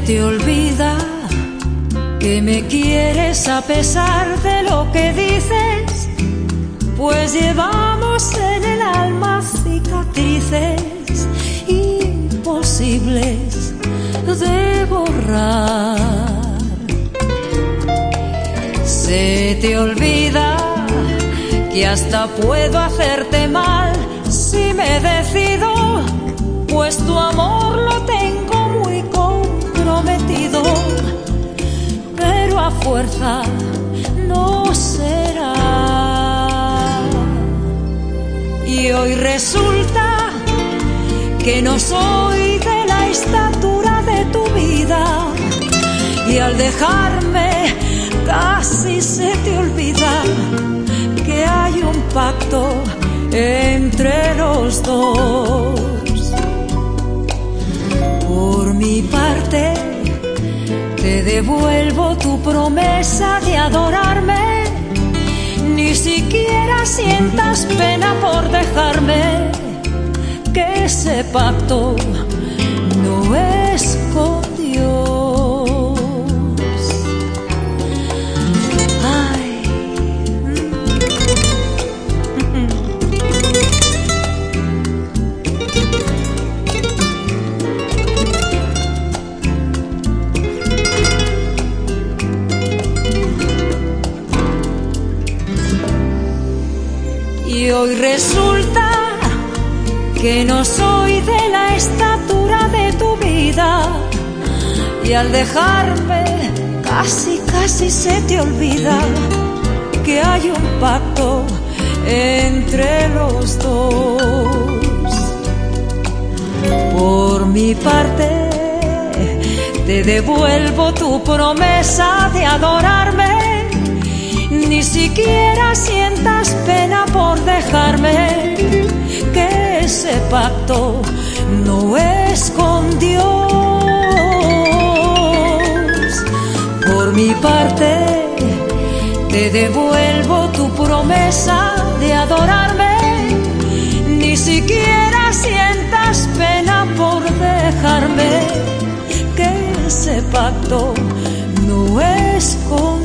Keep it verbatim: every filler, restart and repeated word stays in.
te olvida que me quieres a pesar de lo que dices, pues llevamos en el alma cicatrices imposibles de borrar. Se te olvida que hasta puedo hacerte mal si me decido, pues tu amor lo tengo muy comprometido, pero a fuerza no será. Y hoy resulta que no soy de la estatura de tu vida, y al dejarme casi se te olvida que hay un pacto entre los dos. Por mi parte te devuelvo tu promesa de adorarme, ni siquiera sientas pena por dejarme, que ese pacto no es con Dios. Ay. Y hoy resulta que no soy de la estatura de tu vida, y al dejarme casi, casi se te olvida que hay un pacto entre los dos. Por mi parte te devuelvo tu promesa de adorarme, ni siquiera sientas pena por dejarme, que ese pacto no es con Dios. Por mi parte te devuelvo tu promesa de adorarme, ni siquiera sientas pena por dejarme, que ese pacto no es con